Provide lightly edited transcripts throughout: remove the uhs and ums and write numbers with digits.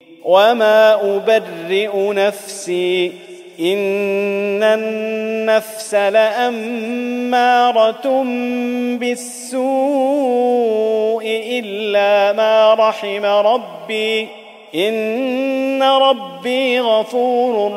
وما أبرئ نفسي إن النفس لأمارة بالسوء إلا ما رحم ربي إن ربي غفور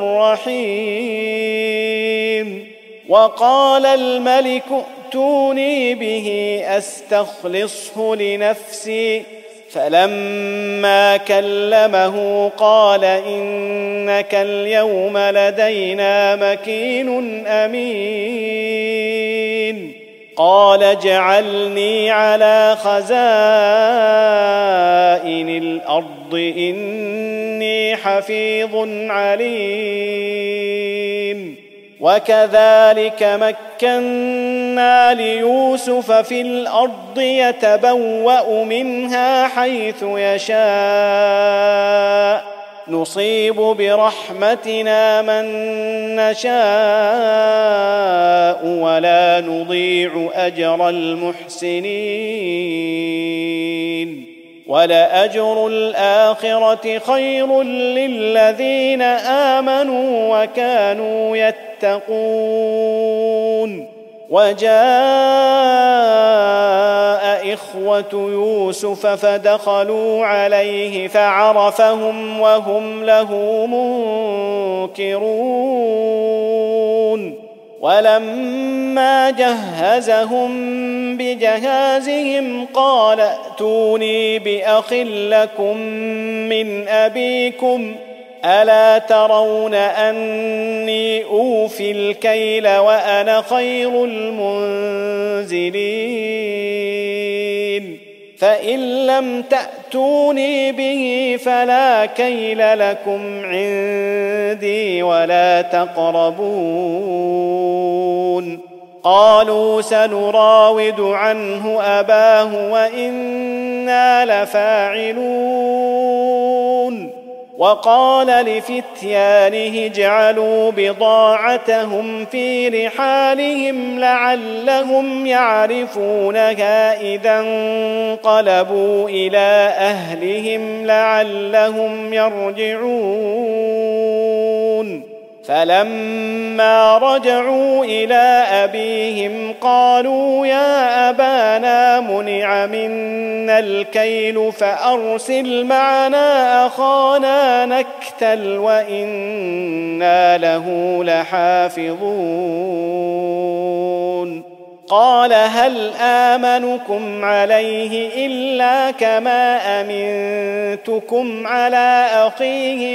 رحيم. وقال الملك ائتوني به أستخلصه لنفسي فلما كلمه قال إنك اليوم لدينا مكين أمين. قال اجعلني على خزائن الأرض إني حفيظ عليم. وكذلك مكنا ليوسف في الأرض يتبوأ منها حيث يشاء نصيب برحمتنا من نشاء ولا نضيع أجر المحسنين. ولأجر الآخرة خير للذين آمنوا وكانوا يتقون. وجاء إخوة يوسف فدخلوا عليه فعرفهم وهم له منكرون. ولما جهزهم بجهازهم قال ائتوني بأخ لكم من أبيكم ألا ترون أني أوفي الكيل وأنا خير المنزلين فإن لم تأتوني به فلا كيل لكم عندي ولا تقربون. قالوا سنراود عنه أباه وإنا لفاعلون. وقال لفتيانه اجعلوا بضاعتهم في رحالهم لعلهم يعرفونها إذا انقلبوا إلى أهلهم لعلهم يرجعون. فلما رجعوا إلى أبيهم قالوا يا أبانا منع منا الكيل فأرسل معنا أخانا نكتل وإنا له لحافظون. قال هل آمنكم عليه إلا كما أمنتكم على أخيه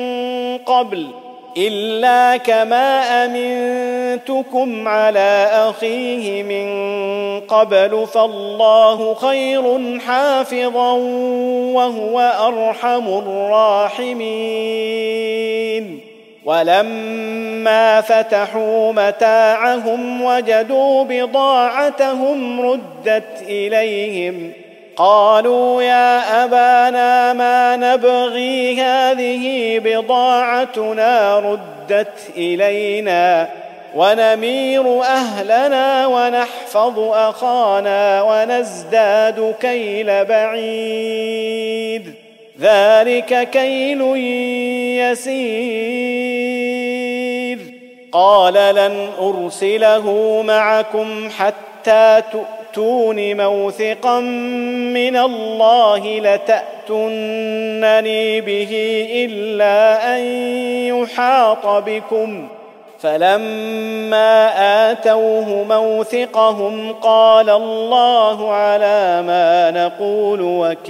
من قبل فالله خير حافظا وهو أرحم الراحمين. ولما فتحوا متاعهم وجدوا بضاعتهم ردت إليهم قالوا يا أبانا ما نبغي هذه بضاعتنا ردت إلينا ونمير أهلنا ونحفظ أخانا ونزداد كيل بعيد ذلك كيل يسير. قال لن أرسله معكم حتى تؤتون موثقا من الله لتأتونني به إلا أن يحاط بكم. فلما آتوه موثقهم قال الله على ما نقول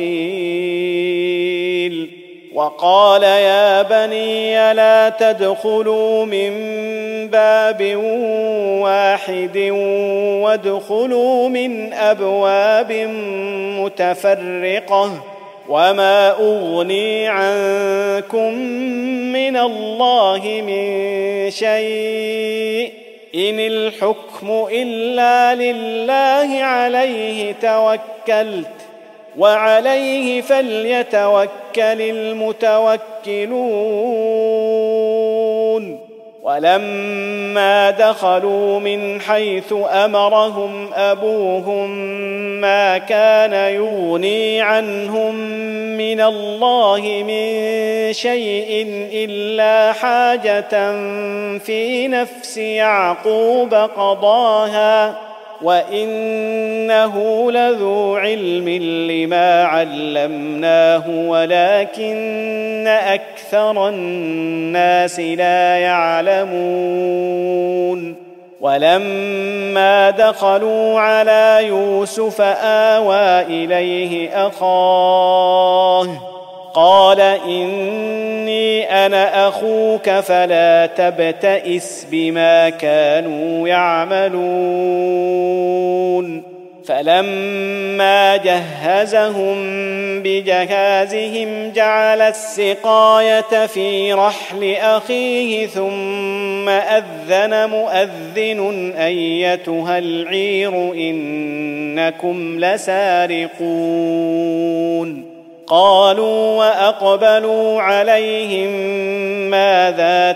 وكيل. وقال يا بني لا تدخلوا من باب واحد وادخلوا من أبواب متفرقة وما أغني عنكم من الله من شيء إن الحكم إلا لله عليه توكلت وعليه فليتوكل المتوكلون. ولما دخلوا من حيث أمرهم أبوهم ما كان يغني عنهم من الله من شيء إلا حاجة في نفس يعقوب قضاها وإنه لذو علم لما علمناه ولكن أكثر الناس لا يعلمون ولما دخلوا على يوسف آوى إليه أخاه قال إني أنا أخوك فلا تبتئس بما كانوا يعملون فلما جهزهم بجهازهم جعل السقاية في رحل أخيه ثم أذن مؤذن أيتها العير إنكم لسارقون قالوا وأقبلوا عليهم ماذا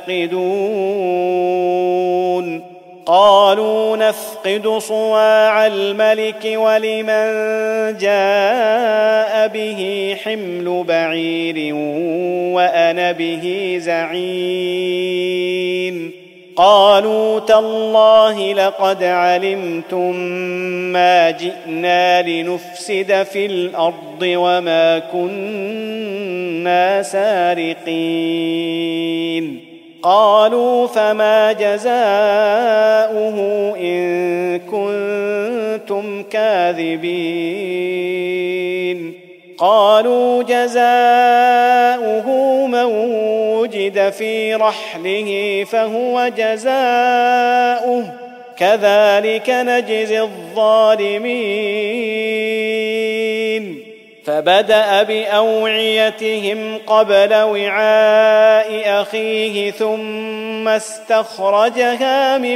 تفقدون قالوا نفقد صواع الملك ولمن جاء به حمل بعير وأنا به زعيم قالوا تالله لقد علمتم ما جئنا لنفسد في الأرض وما كنا سارقين قالوا فما جزاؤه إن كنتم كاذبين قالوا جزاؤه من وجد في رحله فهو جزاؤه كذلك نجزي الظالمين فبدأ بأوعيتهم قبل وعاء أخيه ثم استخرجها من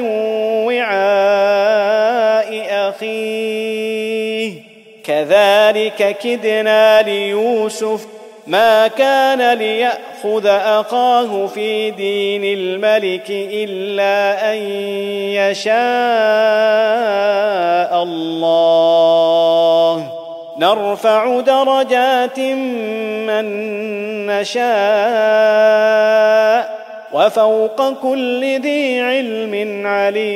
وعاء أخيه كذلك كدنا ليوسف ما كان ليأخذ أخاه في دين الملك إلا أن يشاء الله نرفع درجات من نشاء وفوق كل ذي علم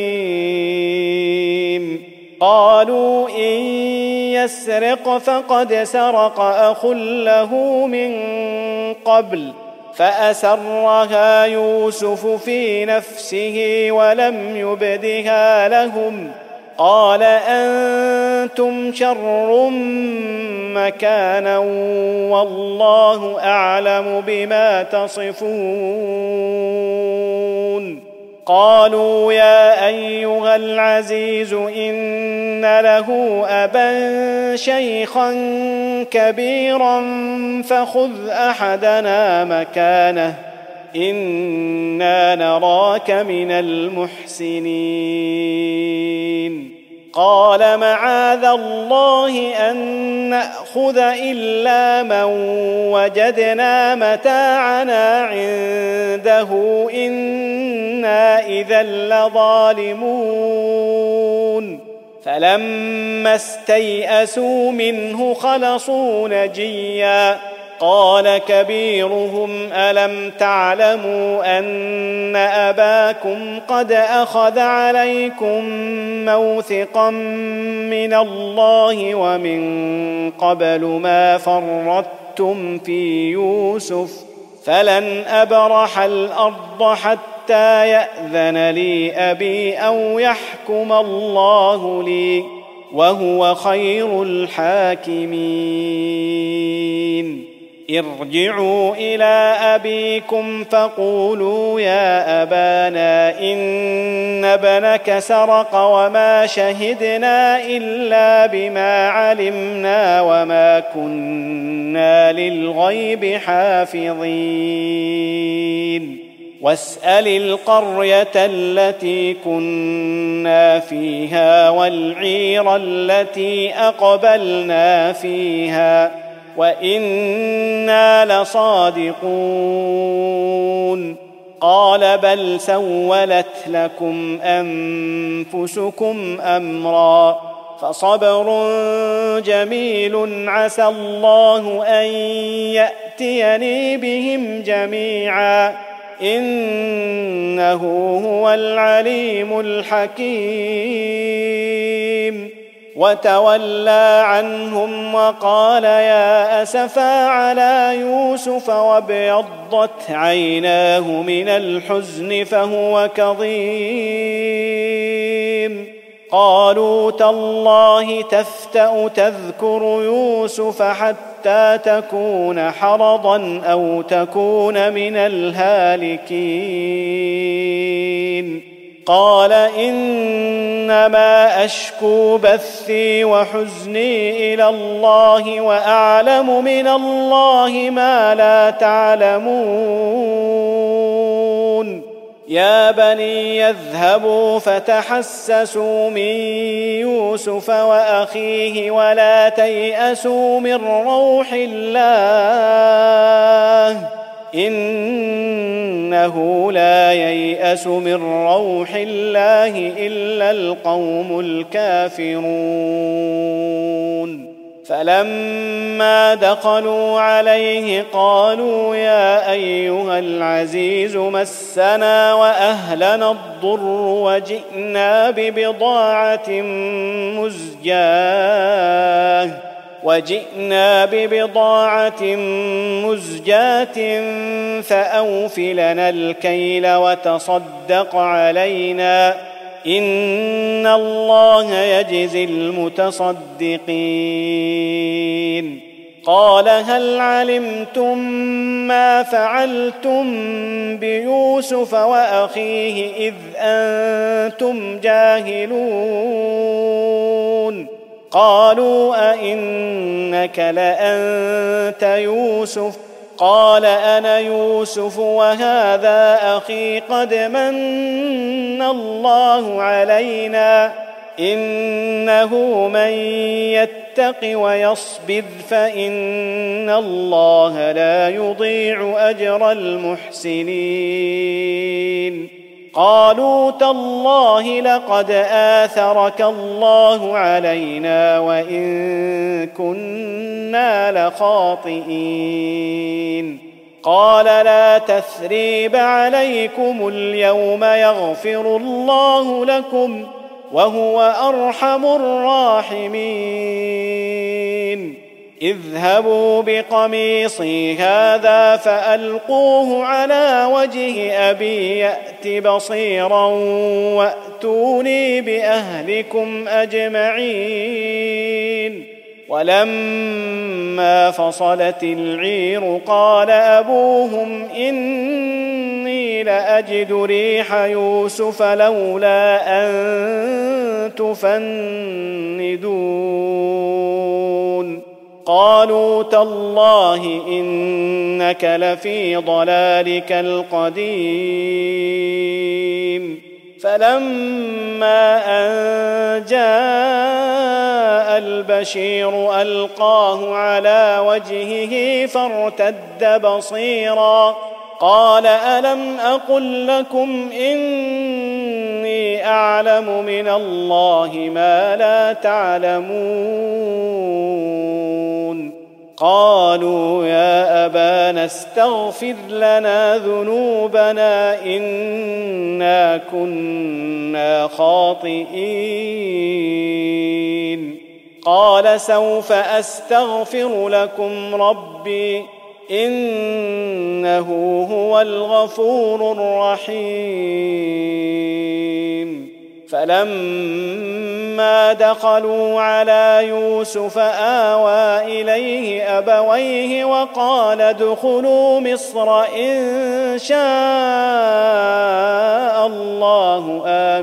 عليم قالوا إن يسرق فقد سرق أخ له من قبل فأسرها يوسف في نفسه ولم يبدها لهم قال أنتم شر مكانا والله أعلم بما تصفون قالوا يا أيها العزيز إن له أبا شيخا كبيرا فخذ أحدنا مكانه إنا نراك من المحسنين قال معاذ الله أن نأخذ إلا من وجدنا متاعنا عنده إنا إذا لظالمون فلما استيئسوا منه خلصوا نجيا قال كبيرهم ألم تعلموا أن أباكم قد أخذ عليكم موثقا من الله ومن قبل ما فرطتم في يوسف فلن أبرح الأرض حتى يأذن لي أبي أو يحكم الله لي وهو خير الحاكمين ارجعوا إلى أبيكم فقولوا يا أبانا إن ابنك سرق وما شهدنا إلا بما علمنا وما كنا للغيب حافظين واسأل القرية التي كنا فيها والعير التي أقبلنا فيها وإنا لصادقون قال بل سولت لكم أنفسكم أمرا فصبر جميل عسى الله أن يأتيني بهم جميعا إنه هو العليم الحكيم وتولى عنهم وقال يا أسفا على يوسف وابيضت عيناه من الحزن فهو كظيم قالوا تالله تفتأ تذكر يوسف حتى تكون حرضا أو تكون من الهالكين قال إنما أشكو بثي وحزني إلى الله وأعلم من الله ما لا تعلمون يا بني يذهبوا فتحسسوا من يوسف وأخيه ولا تيأسوا من روح الله إنه لا ييأس من روح الله إلا القوم الكافرون فلما دخلوا عليه قالوا يا أيها العزيز مسنا وأهلنا الضر وجئنا ببضاعة مزجاة فأوف لنا الكيل وتصدق علينا إن الله يجزي المتصدقين قال هل علمتم ما فعلتم بيوسف وأخيه إذ أنتم جاهلون قالوا أئنك لأنت يوسف قال أنا يوسف وهذا أخي قد من الله علينا إنه من يتق ويصبر فإن الله لا يضيع أجر المحسنين قالوا تالله لقد آثرك الله علينا وإن كنا لخاطئين قال لا تثريب عليكم اليوم يغفر الله لكم وهو أرحم الراحمين اذهبوا بقميصي هذا فألقوه على وجه أبي يأت بصيرا وأتوني بأهلكم أجمعين ولما فصلت العير قال أبوهم إني لأجد ريح يوسف لولا أن تفندون قالوا تالله إنك لفي ضلالك القديم فلما أن جاء البشير ألقاه على وجهه فارتد بصيرا قال ألم أقل لكم إني أعلم من الله ما لا تعلمون قالوا يا أبانا استغفر لنا ذنوبنا إنا كنا خاطئين قال سوف أستغفر لكم ربي إنه هو الغفور الرحيم فلما دخلوا على يوسف آوى إليه أبويه وقال ادخلوا مصر إن شاء الله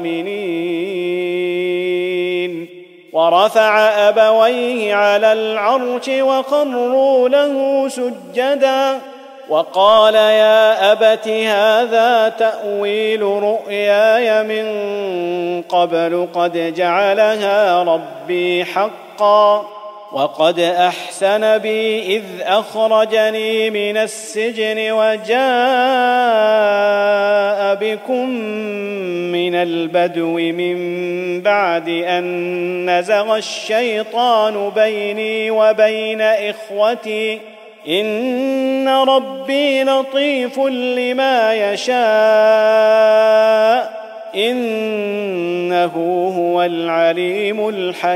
آمنين ورفع أبويه على العرش وخروا له سجدا وقال يا أبت هذا تأويل رؤياي من قبل قد جعلها ربي حقا وقد أحسن بي إذ أخرجني من السجن وجاء بكم من البدو من بعد أن نزغ الشيطان بيني وبين إخوتي إن ربي لطيف لما يشاء إنه هو العليم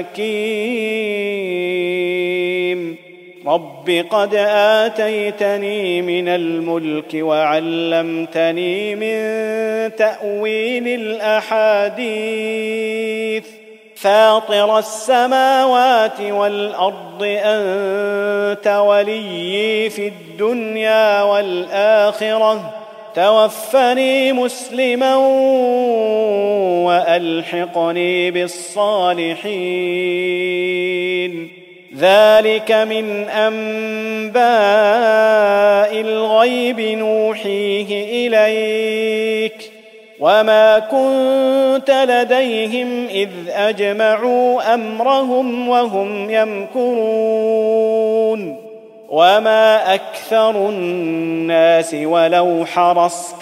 الحكيم رب قد آتيتني من الملك وعلمتني من تأويل الأحاديث فاطر السماوات والأرض أنت وليي في الدنيا والآخرة توفني مسلما وألحقني بالصالحين ذلك من أنباء الغيب نوحيه إليك وما كنت لديهم إذ أجمعوا أمرهم وهم يمكرون وما أكثر الناس ولو حرصت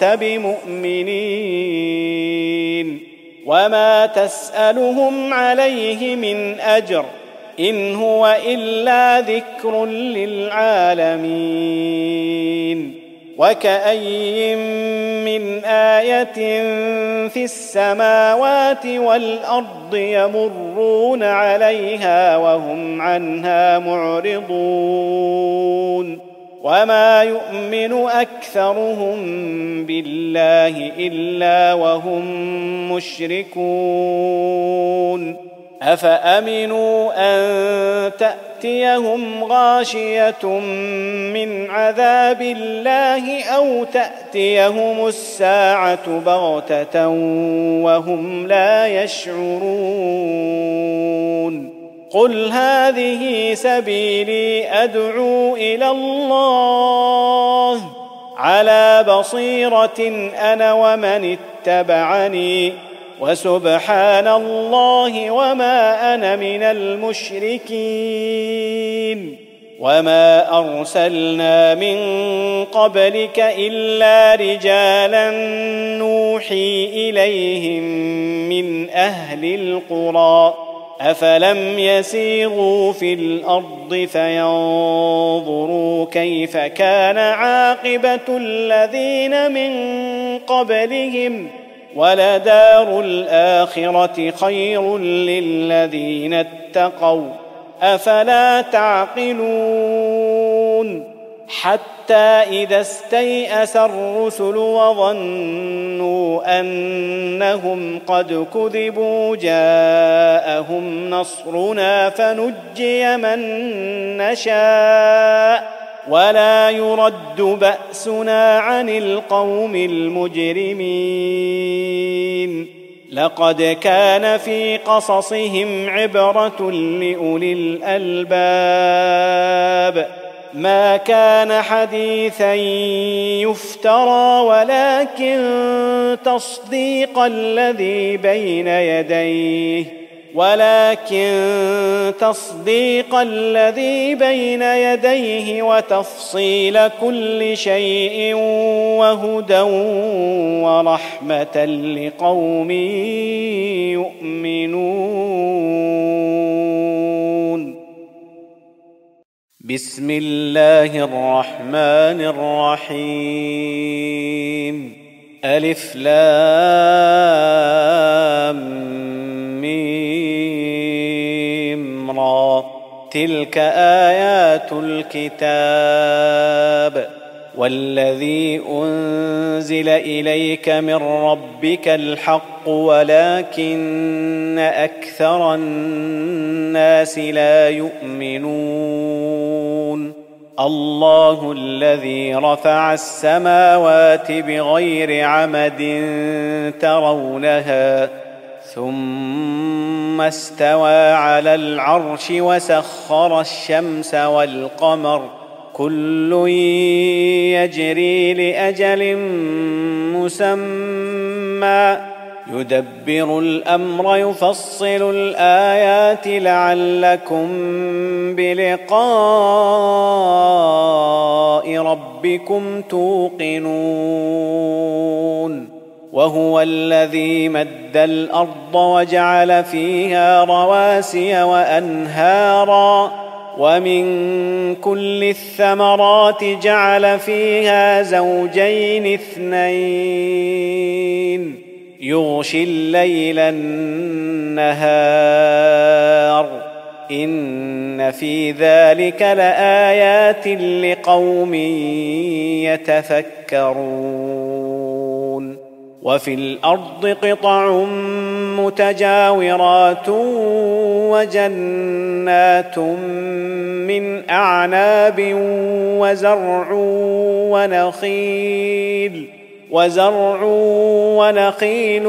بمؤمنين وما تسألهم عليه من أجر إن هو إلا ذكر للعالمين وكأي من آية في السماوات والأرض يمرون عليها وهم عنها معرضون وما يؤمن أكثرهم بالله إلا وهم مشركون أفأمنوا أن تأتيهم غاشية من عذاب الله أو تأتيهم الساعة بغتة وهم لا يشعرون قل هذه سبيلي أدعو إلى الله على بصيرة أنا ومن اتبعني وسبحان الله وما أنا من المشركين وما أرسلنا من قبلك إلا رجالا نوحي إليهم من أهل القرى أفلم يسيروا في الأرض فينظروا كيف كان عاقبة الذين من قبلهم ولدار الآخرة خير للذين اتقوا أفلا تعقلون حتى إذا استيأس الرسل وظنوا أنهم قد كذبوا جاءهم نصرنا فنجي من نشاء ولا يرد بأسنا عن القوم المجرمين لقد كان في قصصهم عبرة لأولي الألباب ما كان حديثا يفترى ولكن تصديق الذي بين يديه وتفصيل كل شيء وهدى ورحمة لقوم يؤمنون بسم الله الرحمن الرحيم ألف لام ميم را تلك آيات الكتاب والذي أنزل إليك من ربك الحق ولكن أكثر الناس لا يؤمنون الله الذي رفع السماوات بغير عمد ترونها ثم استوى على العرش وسخر الشمس والقمر كل يجري لأجل مسمى يدبر الأمر يفصل الآيات لعلكم بلقاء ربكم توقنون وهو الذي مد الأرض وجعل فيها رواسي وأنهارا ومن كل الثمرات جعل فيها زوجين اثنين يغشي الليل النهار إن في ذلك لآيات لقوم يتفكرون وفي الأرض قطع متجاورات وجنات من أعناب وزرع ونخيل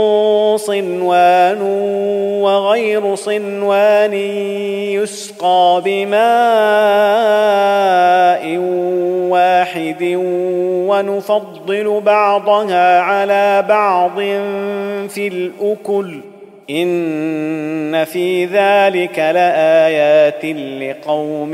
صنوان وغير صنوان يسقى بماء واحد ونفضل بعضها على بعض في الأكل إن في ذلك لآيات لقوم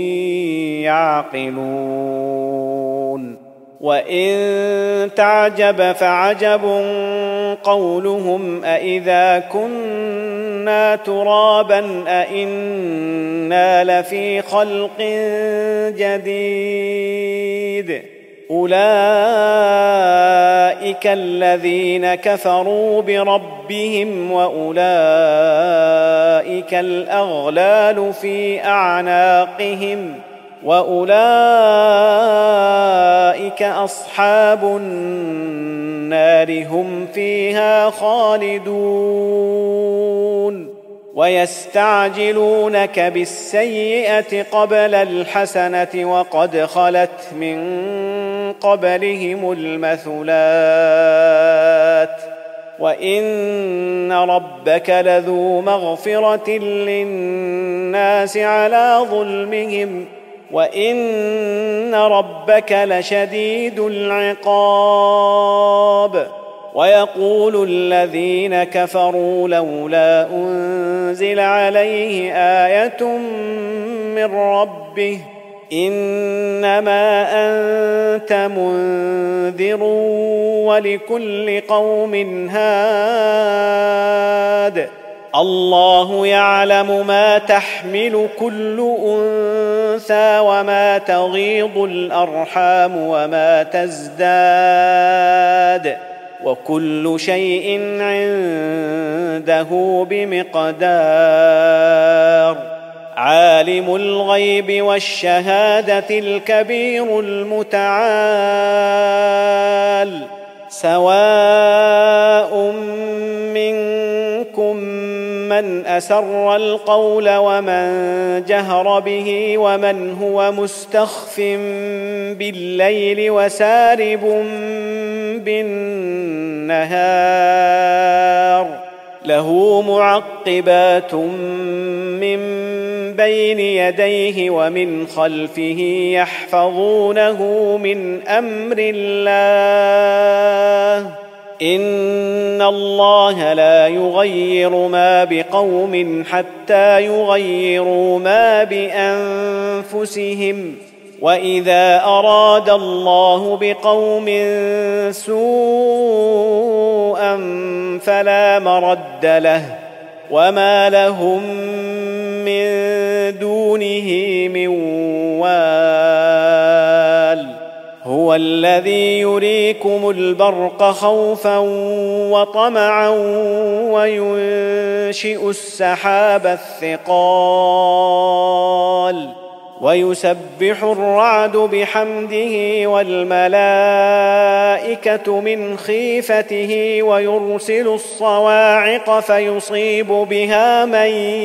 يعقلون وإن تعجب فعجب قولهم أإذا كنا ترابا أإنا لفي خلق جديد أولئك الذين كفروا بربهم وأولئك الأغلال في أعناقهم وأولئك أصحاب النار هم فيها خالدون ويستعجلونك بالسيئة قبل الحسنة وقد خلت من قبلهم المثلات وإن ربك لذو مغفرة للناس على ظلمهم وإن ربك لشديد العقاب ويقول الذين كفروا لولا أنزل عليه آية من ربه إنما أنت منذر ولكل قوم هاد الله يعلم ما تحمل كل أنثى وما تغيض الأرحام وما تزداد وكل شيء عنده بمقدار عالم الغيب والشهادة الكبير المتعال سواء منكم من أسر القول ومن جهر به ومن هو مستخف بالليل وسارب بالنهار له معقبات من بين يديه ومن خلفه يحفظونه من أمر الله إن الله لا يغير ما بقوم حتى يغيروا ما بأنفسهم وإذا أراد الله بقوم سوءا فلا مرد له وما لهم من دونه من وال هو الذي يريكم البرق خوفا وطمعا وينشئ السحاب الثقال ويسبح الرعد بحمده والملائكة من خيفته ويرسل الصواعق فيصيب بها من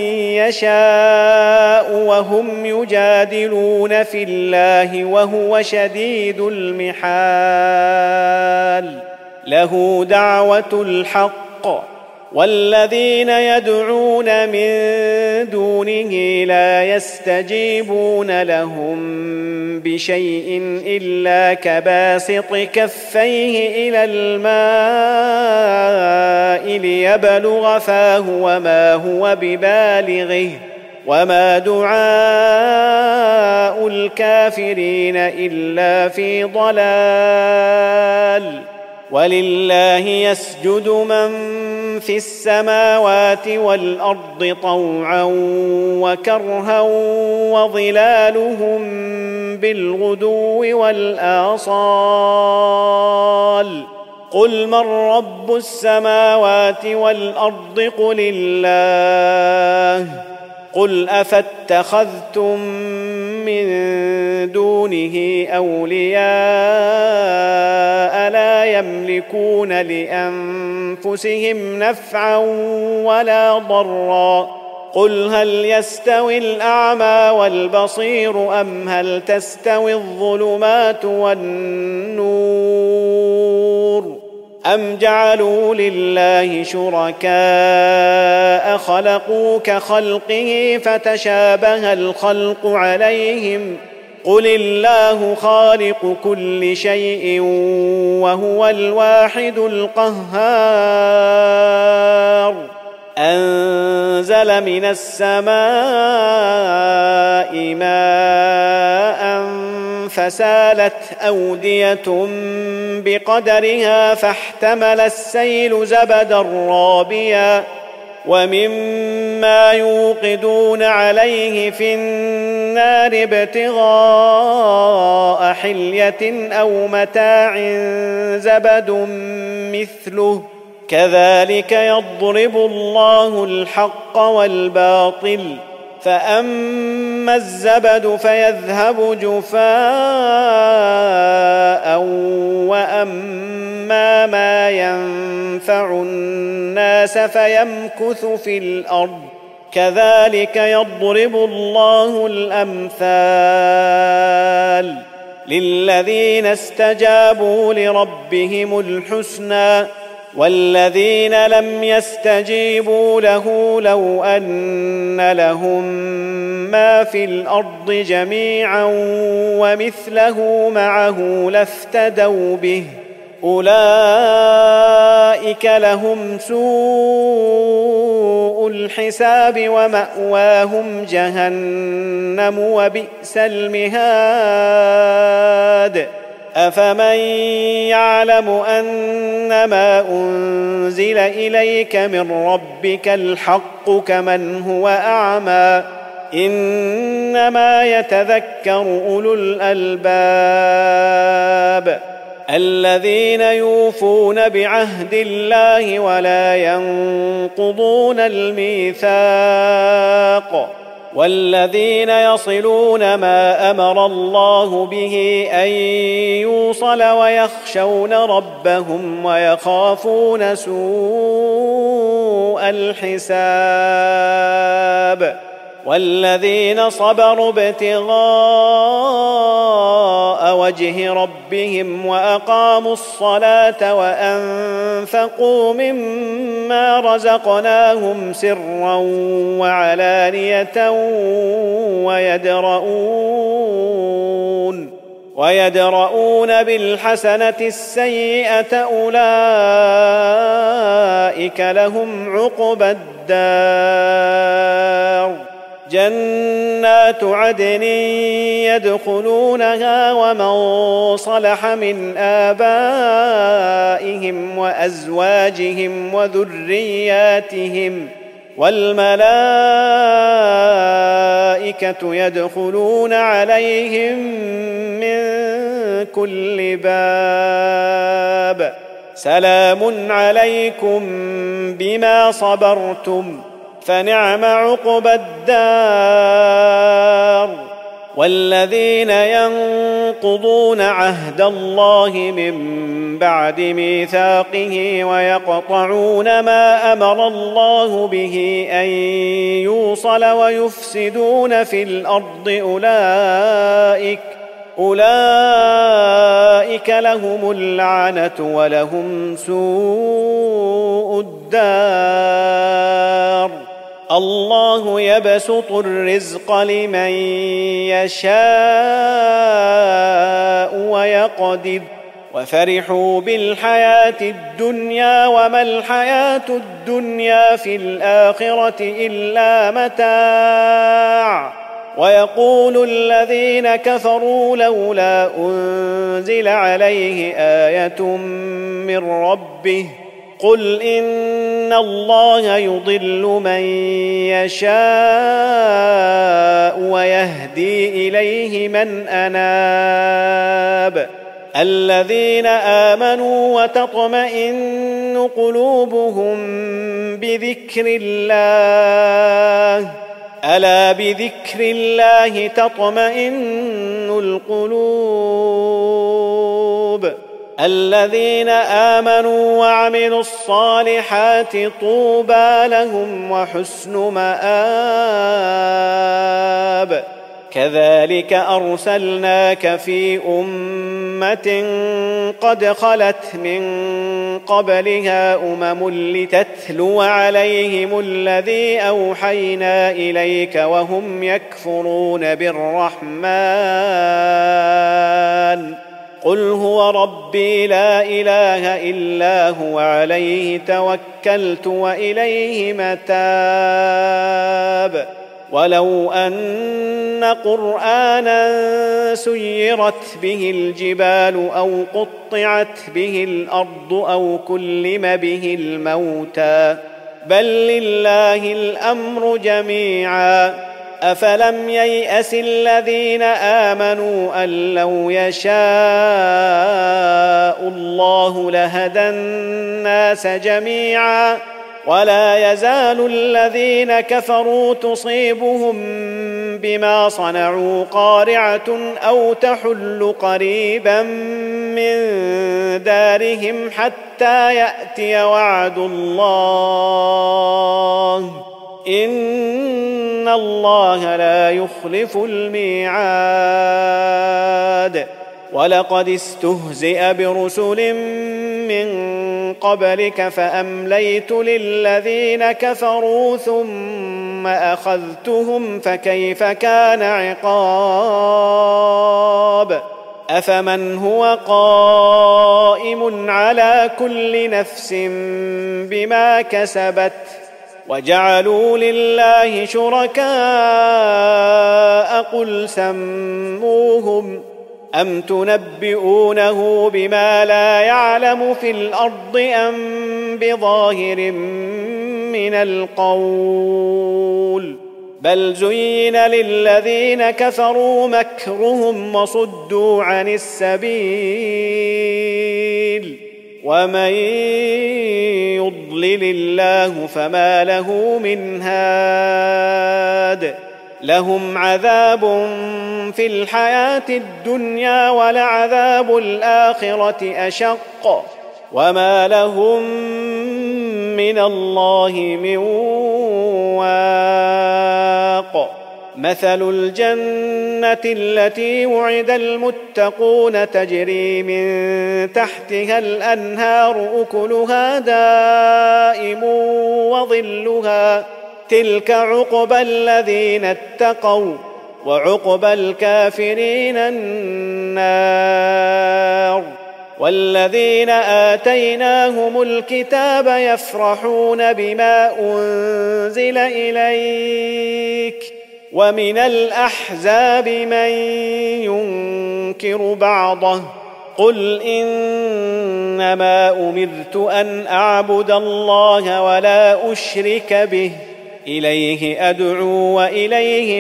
يشاء وهم يجادلون في الله وهو شديد المحال له دعوة الحق والذين يدعون من دونه لا يستجيبون لهم بشيء إلا كباسط كفيه إلى الماء ليبلغ فاه وما هو ببالغه وما دعاء الكافرين إلا في ضلال. ولله يسجد من في السماوات والأرض طوعا وكرها وظلالهم بالغدو والآصال. قل من رب السماوات والأرض قل الله. قل أفاتخذتم من دونه أولياء لا يملكون لأنفسهم نفعا ولا ضرا. قل هل يستوي الأعمى والبصير أم هل تستوي الظلمات والنور أم جعلوا لله شركاء خلقوا كخلقه فتشابه الخلق عليهم. قل الله خالق كل شيء وهو الواحد القهار. أنزل من السماء ماء فسالت أودية بقدرها فاحتمل السيل زبدا رابيا ومما يوقدون عليه في النار ابتغاء حلية أو متاع زبد مثله كذلك يضرب الله الحق والباطل. فأما الزبد فيذهب جفاء وأما ما ينفع الناس فيمكث في الأرض كذلك يضرب الله الأمثال. للذين استجابوا لربهم الحسنى والذين لم يستجيبوا له لو أن لهم ما في الأرض جميعا ومثله معه لافتدوا به أولئك لهم سوء الحساب ومأواهم جهنم وبئس المهاد. أفمن يعلم أنما أنزل إليك من ربك الحق كمن هو أعمى إنما يتذكر أولو الألباب الذين يوفون بعهد الله ولا ينقضون الميثاق والذين يصلون ما أمر الله به أن يوصل ويخشون ربهم ويخافون سوء الحساب والذين صبروا ابتغاء وجه ربهم وأقاموا الصلاة وأنفقوا مما رزقناهم سرا وعلانية ويدرؤون بالحسنة السيئة أولئك لهم عقبى الدار جنات عدن يدخلونها ومن صلح من آبائهم وأزواجهم وذرياتهم والملائكة يدخلون عليهم من كل باب سلام عليكم بما صبرتم فنعم عقبى الدار. والذين ينقضون عهد الله من بعد ميثاقه ويقطعون ما أمر الله به أن يوصل ويفسدون في الأرض أولئك لهم اللعنة ولهم سوء الدار الله يبسط الرزق لمن يشاء ويقدر وفرحوا بالحياة الدنيا وما الحياة الدنيا في الآخرة إلا متاع ويقول الذين كفروا لولا أنزل عليه آية من ربه قل إن الله يضل من يشاء ويهدي إليه من أناب الذين آمنوا وتطمئن قلوبهم بذكر الله ألا بذكر الله تطمئن القلوب الذين آمنوا وعملوا الصالحات طوبى لهم وحسن مآب كذلك أرسلناك في أمة قد خلت من قبلها لتتلو عليهم الذي أوحينا إليك وهم يكفرون بالرحمن قل هو ربي لا إله إلا هو عليه توكلت وإليه متاب ولو أن قرآنا سيرت به الجبال أو قطعت به الأرض أو كلم به الموتى بل لله الأمر جميعا أفلم ييأس الذين آمنوا أن لو يشاء الله لهدى الناس جميعا ولا يزال الذين كفروا تصيبهم بما صنعوا قارعة أو تحل قريبا من دارهم حتى يأتي وعد الله إن الله لا يخلف الميعاد ولقد استهزئ برسل من قبلك فأمليت للذين كفروا ثم أخذتهم فكيف كان عقاب أفمن هو قائم على كل نفس بما كسبت وجعلوا لله شركاء قل سموهم أم تنبئونه بما لا يعلم في الأرض أم بظاهر من القول بل زين للذين كفروا مكرهم وصدوا عن السبيل ومن يضلل الله فما له من هاد لهم عذاب في الحياة الدنيا ولعذاب الآخرة أشق وما لهم من الله من واق مثل الجنة التي وعد المتقون تجري من تحتها الأنهار أكلها دائم وظلها تلك عقبى الذين اتقوا وعقبى الكافرين النار والذين آتيناهم الكتاب يفرحون بما أنزل إليك ومن الأحزاب من ينكر بعضه قل إنما أمرت أن أعبد الله ولا أشرك به إليه أدعو وإليه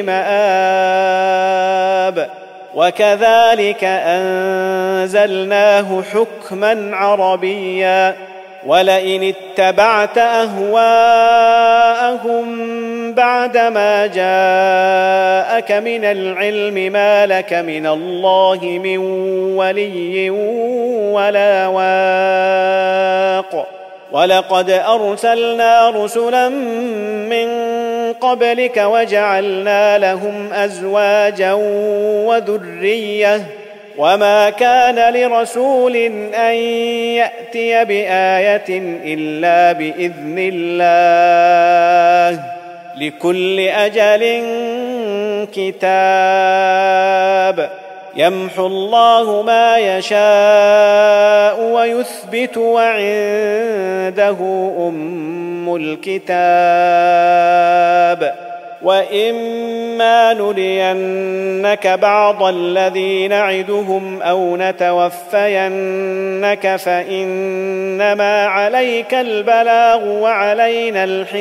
مآب وكذلك أنزلناه حكما عربيا ولئن اتبعت أهواءهم بعدما جاءك من العلم ما لك من الله من ولي ولا واق ولقد أرسلنا رسلا من قبلك وجعلنا لهم أزواجا وذرية وما كان لرسول أن يأتي بآية إلا بإذن الله لكل أجل كتاب يمحو الله ما يشاء ويثبت وعنده أم الكتاب وإما نرينك بعض الذي نعدهم أو نتوفينك فإنما عليك البلاغ وعلينا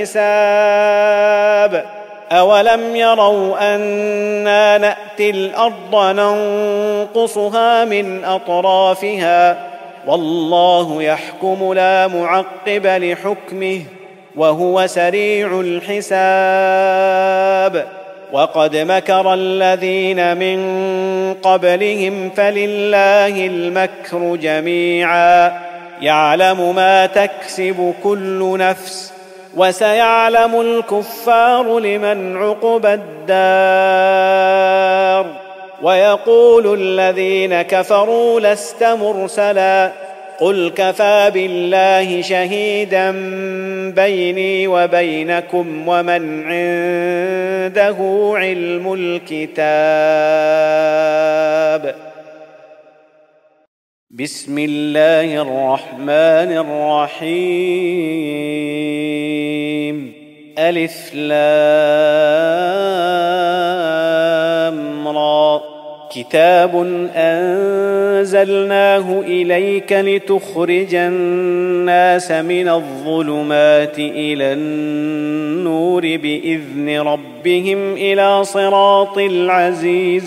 الحساب أولم يروا أنا نأتي الأرض ننقصها من أطرافها والله يحكم لا معقب لحكمه وهو سريع الحساب وقد مكر الذين من قبلهم فلله المكر جميعا يعلم ما تكسب كل نفس وسيعلم الكفار لمن عقبى الدار ويقول الذين كفروا لست مرسلا قل كفى بالله شهيدا بيني وبينكم ومن عنده علم الكتاب بسم الله الرحمن الرحيم ألف لام را كتاب أنزلناه إليك لتخرج الناس من الظلمات إلى النور بإذن ربهم إلى صراط العزيز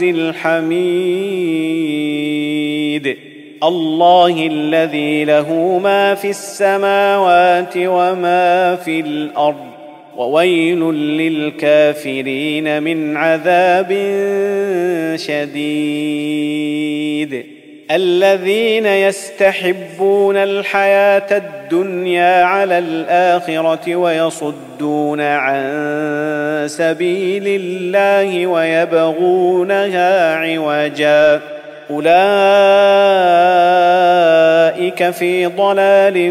الحميد الله الذي له ما في السماوات وما في الأرض وويل للكافرين من عذاب شديد الذين يستحبون الحياة الدنيا على الآخرة ويصدون عن سبيل الله ويبغونها عوجا أولئك في ضلال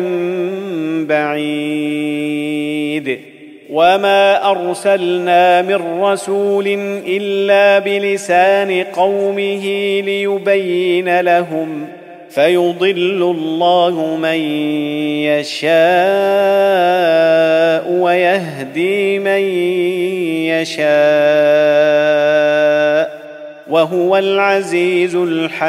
بعيد وما أرسلنا من رسول إلا بلسان قومه ليبين لهم فيضل الله من يشاء ويهدي من يشاء وهو العزيز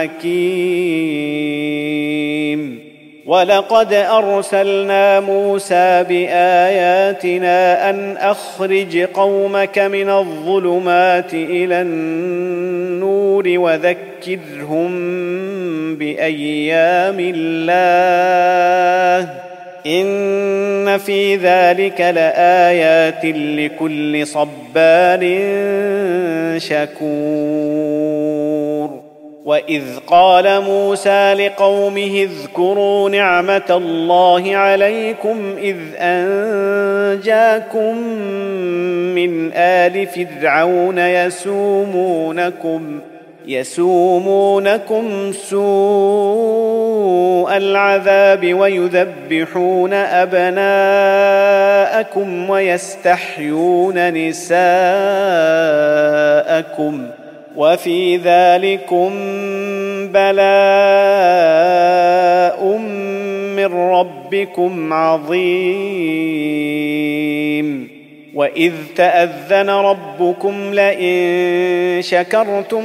الحكيم ولقد أرسلنا موسى بآياتنا أن أخرج قومك من الظلمات إلى النور وذكرهم بأيام الله إن في ذلك لآيات لكل صبار شكور وإذ قال موسى لقومه اذكروا نعمة الله عليكم إذ أنجاكم من آل فرعون يسومونكم سوء العذاب ويذبحون أبناءكم ويستحيون نساءكم وفي ذلكم بلاء من ربكم عظيم وإذ تأذن ربكم لئن شكرتم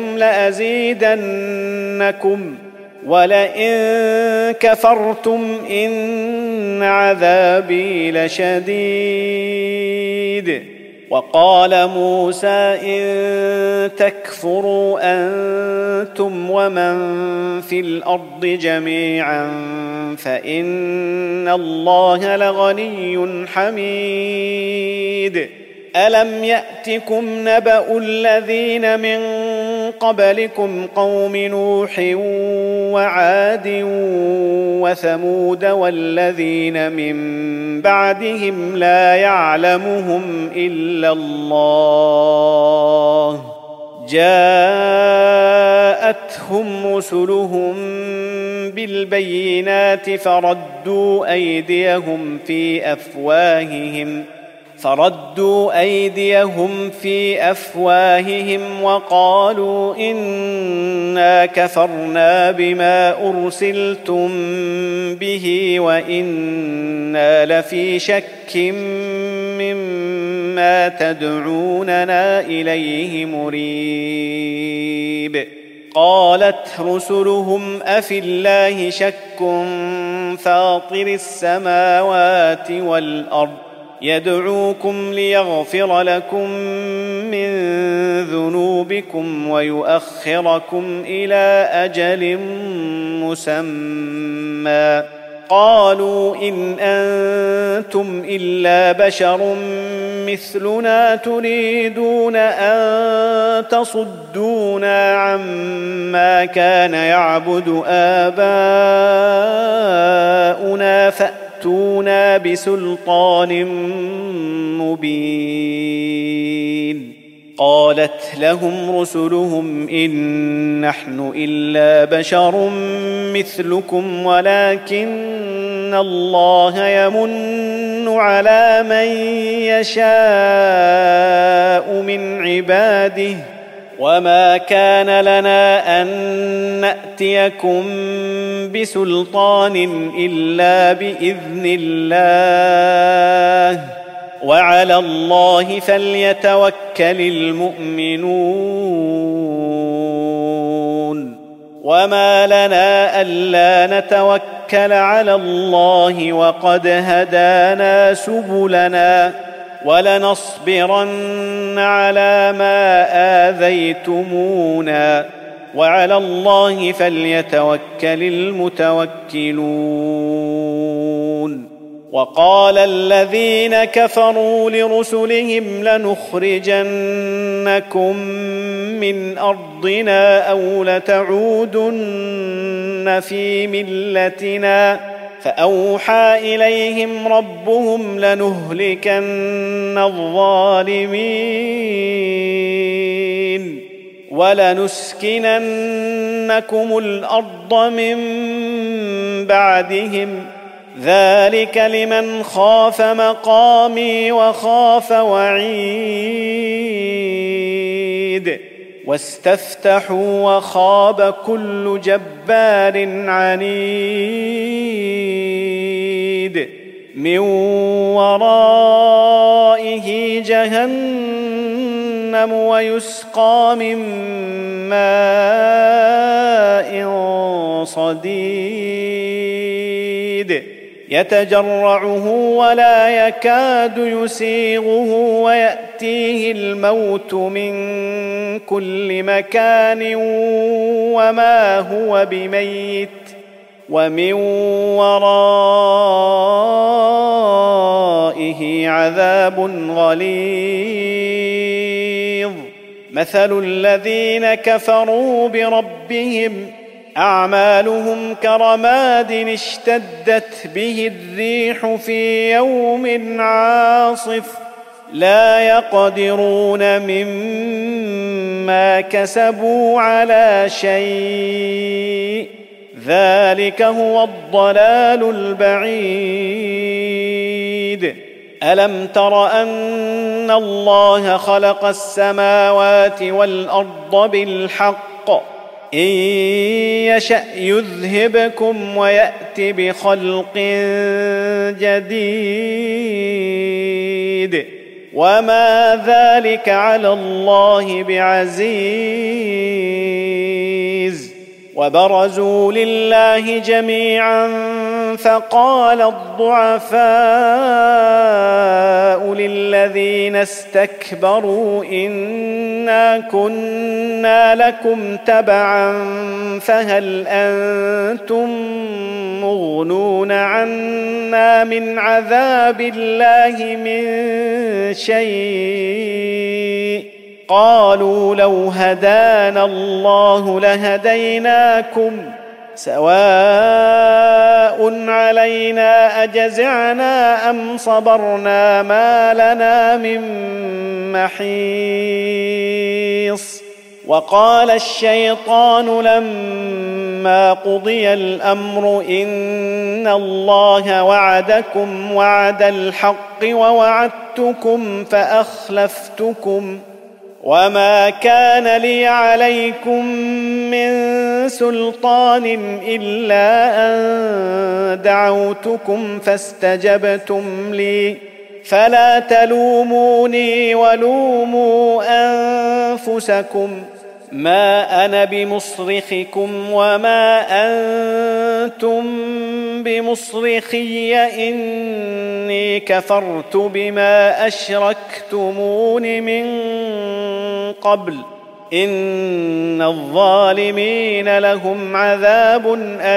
لأزيدنكم ولئن كفرتم إن عذابي لشديد وقال موسى إن تكفروا أنتم ومن في الأرض جميعا فإن الله لغني حميد ألم يأتكم نبأ الذين من قبلكم قوم نوح وعاد وثمود والذين من بعدهم لا يعلمهم إلا الله جاءتهم رسلهم بالبينات فردوا أيديهم في أفواههم وقالوا إنا كفرنا بما أرسلتم به وإنا لفي شك مما تدعوننا إليه مريب. قالت رسلهم أفي الله شك فاطر السماوات والأرض يدعوكم ليغفر لكم من ذنوبكم ويؤخركم إلى أجل مسمى. قالوا إن أنتم إلا بشر مثلنا تريدون أن تصدونا عما كان يعبد آباؤنا فأتونا بسلطان مبين. قالت لهم رسلهم إن نحن إلا بشر مثلكم ولكن الله يمن على من يشاء من عباده وما كان لنا أن نأتيكم بسلطان إلا بإذن الله وعلى الله فليتوكل المؤمنون. وما لنا ألا نتوكل على الله وقد هدانا سبلنا ولنصبرن على ما آذيتمونا وعلى الله فليتوكل المتوكلون. وقال الذين كفروا لرسلهم لنخرجنكم من أرضنا أو لتعودن في ملتنا فأوحى إليهم ربهم لنهلكن الظالمين ولنسكننكم الأرض من بعدهم ذلك لمن خاف مقامي وخاف وعيد. واستفتحوا وخاب كل جبار عنيد من ورائه جهنم ويسقى من ماء صديد يتجرعه ولا يكاد يسيغه ويأتيه الموت من كل مكان وما هو بميت ومن ورائه عذاب غليظ. مثل الذين كفروا بربهم أعمالهم كرماد اشتدت به الريح في يوم عاصف لا يقدرون مما كسبوا على شيء ذلك هو الضلال البعيد. ألم تر أن الله خلق السماوات والأرض بالحق إن يشأ يذهبكم ويأت بخلق جديد وما ذلك على الله بعزيز. وبرزوا لله جميعا فقال الضعفاء للذين استكبروا إنا كنا لكم تبعا فهل أنتم مغنون عنا من عذاب الله من شيء قالوا لو هدانا الله لهديناكم سواء علينا أجزعنا أم صبرنا ما لنا من محيص. وقال الشيطان لما قضي الأمر إن الله وعدكم وعد الحق ووعدتكم فأخلفتكم وما كان لي عليكم من سلطان إلا أن دعوتكم فاستجبتم لي فلا تلوموني ولوموا أنفسكم ما أنا بمصرخكم وما أنتم بمصرخي إني كفرت بما أشركتمون من قبل إن الظالمين لهم عذاب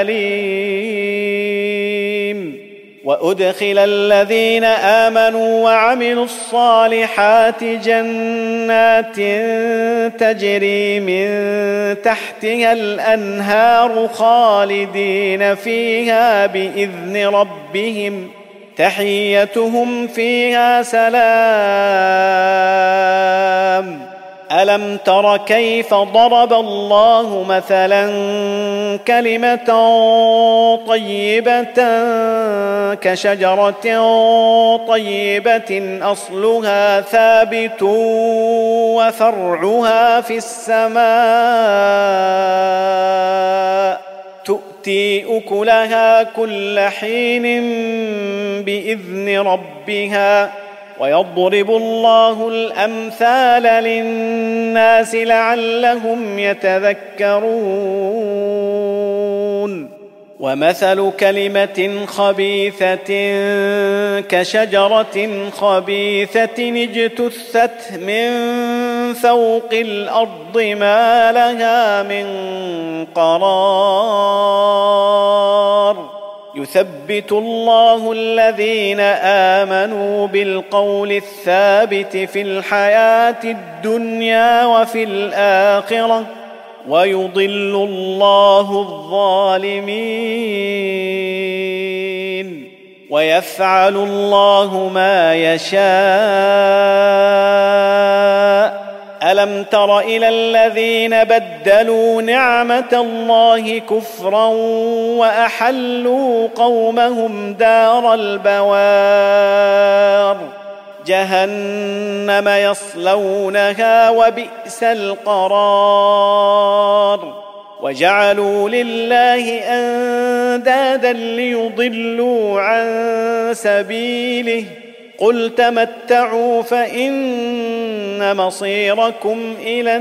أليم وأدخل الذين آمنوا وعملوا الصالحات جنات تجري من تحتها الأنهار خالدين فيها بإذن ربهم تحيتهم فيها سلام ألم تر كيف ضرب الله مثلا كلمة طيبة كشجرة طيبة أصلها ثابت وفرعها في السماء تؤتي أكلها كل حين بإذن ربها ويضرب الله الأمثال للناس لعلهم يتذكرون ومثل كلمة خبيثة كشجرة خبيثة اجتثت من فوق الأرض ما لها من قرار يثبت الله الذين آمنوا بالقول الثابت في الحياة الدنيا وفي الآخرة ويضل الله الظالمين ويفعل الله ما يشاء ألم تر إلى الذين بدلوا نعمة الله كفرا وأحلوا قومهم دار البوار جهنم يصلونها وبئس القرار وجعلوا لله أندادا ليضلوا عن سبيله قل تمتعوا فإن مصيركم إلى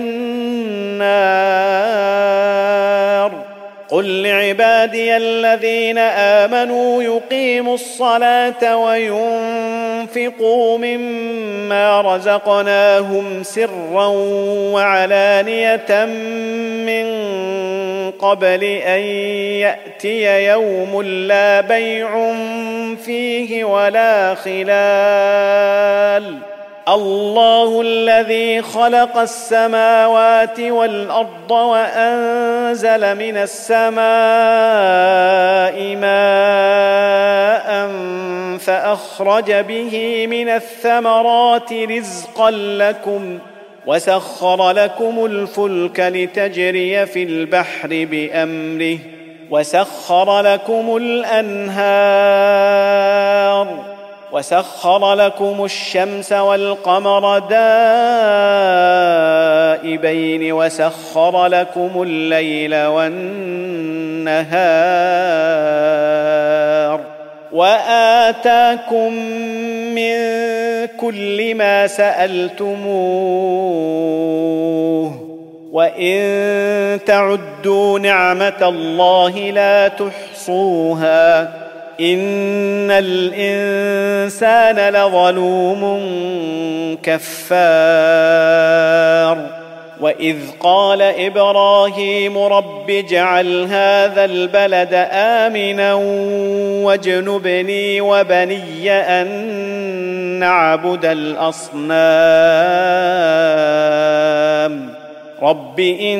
النار قل لعبادي الذين آمنوا يقيموا الصلاة وينفقوا مما رزقناهم سرا وعلانية من قبل أن يأتي يوم لا بيع فيه ولا خلال الله الذي خلق السماوات والأرض وأنزل من السماء ماء فأخرج به من الثمرات رزقا لكم وسخر لكم الفلك لتجري في البحر بأمره وسخر لكم الأنهار وسخر لكم الشمس والقمر دائبين وسخر لكم الليل والنهار وآتاكم من كل ما سألتموه وإن تعدوا نعمة الله لا تحصوها إن الإنسان لظلوم كفار وإذ قال إبراهيم رب اجعل هذا البلد آمنا واجنبني وبني أن نعبد الأصنام رب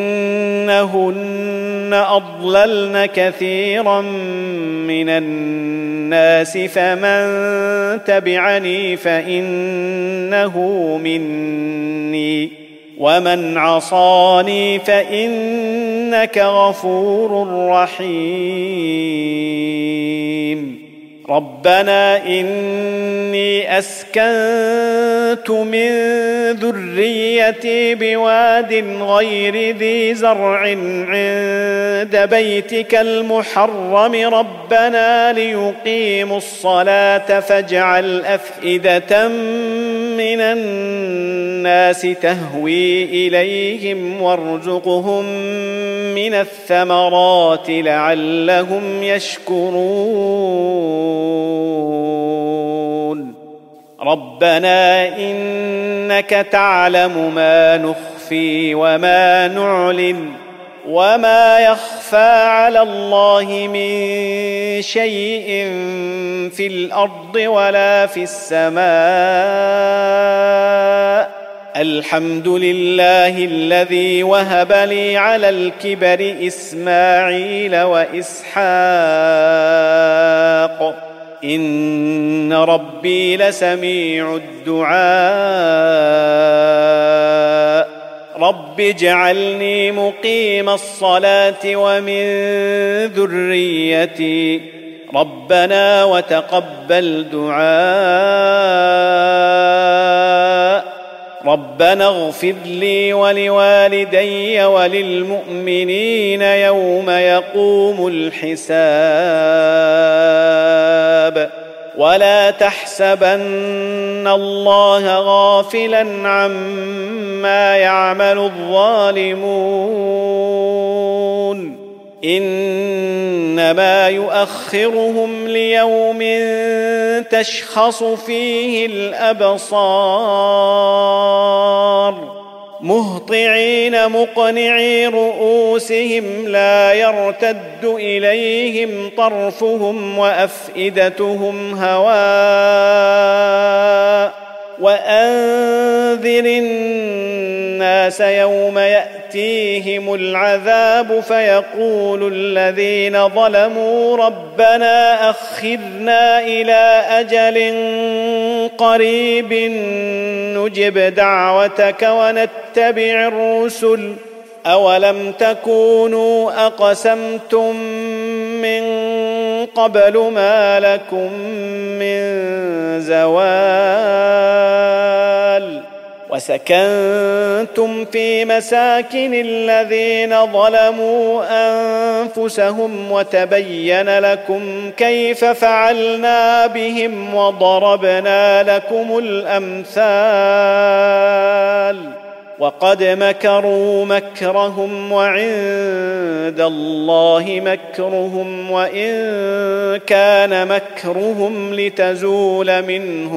إنهن أضللن كثيرا من الناس فمن تبعني فإنه مني ومن عصاني فإنك غفور رحيم. ربنا إني أسكنت من ذريتي بواد غير ذي زرع عند بيتك المحرم ربنا ليقيموا الصلاة فاجعل أفئدة من الناس تهوي إليهم وارزقهم من الثمرات لعلهم يشكرون. ربنا إنك تعلم ما نخفي وما نعلن وما يخفى على الله من شيء في الأرض ولا في السماء. الحمد لله الذي وهب لي على الكبر إسماعيل وإسحاق إن ربي لسميع الدعاء. رب اجعلني مقيم الصلاة ومن ذريتي ربنا وتقبل دعاء. ربنا اغفر لي ولوالدي وللمؤمنين يوم يقوم الحساب. ولا تحسبن الله غافلا عما يعمل الظالمون إنما يؤخرهم ليوم تشخص فيه الأبصار مهطعين مقنعي رؤوسهم لا يرتد إليهم طرفهم وأفئدتهم هواء. وأنذر الناس يوم يأتيهم العذاب فيقول الذين ظلموا ربنا أخرنا إلى أجل قريب نجب دعوتك ونتبع الرسل أولم تكونوا أقسمتم من قبل ما لكم من زوال. وسكنتم في مساكن الذين ظلموا أنفسهم وتبين لكم كيف فعلنا بهم وضربنا لكم الأمثال. وقد مكروا مكرهم وعند الله مكرهم وإن كان مكرهم لتزول منه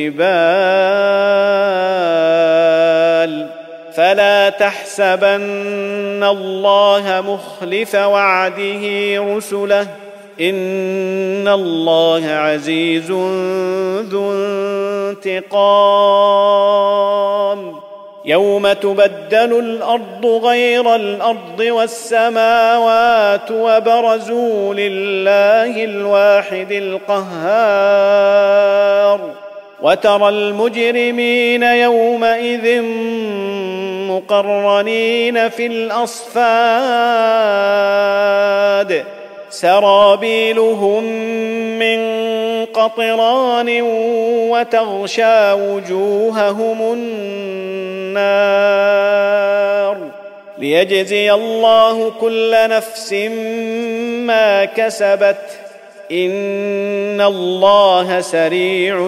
الجبال. فلا تحسبن الله مخلف وعده رسله إن الله عزيز ذو انتقام. يوم تبدل الأرض غير الأرض والسماوات وبرزوا لله الواحد القهار. وترى المجرمين يومئذ مقرنين في الأصفاد سرابيلهم من قطران وتغشى وجوههم النار ليجزي الله كل نفس ما كسبت إن الله سريع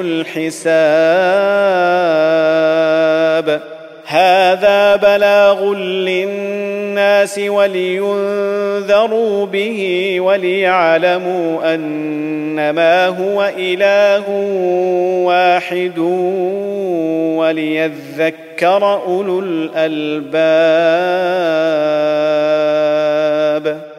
الحساب. هذا بلاغ للناس ولينذروا به وليعلموا أنما هو إله واحد وليذكر أولو الألباب.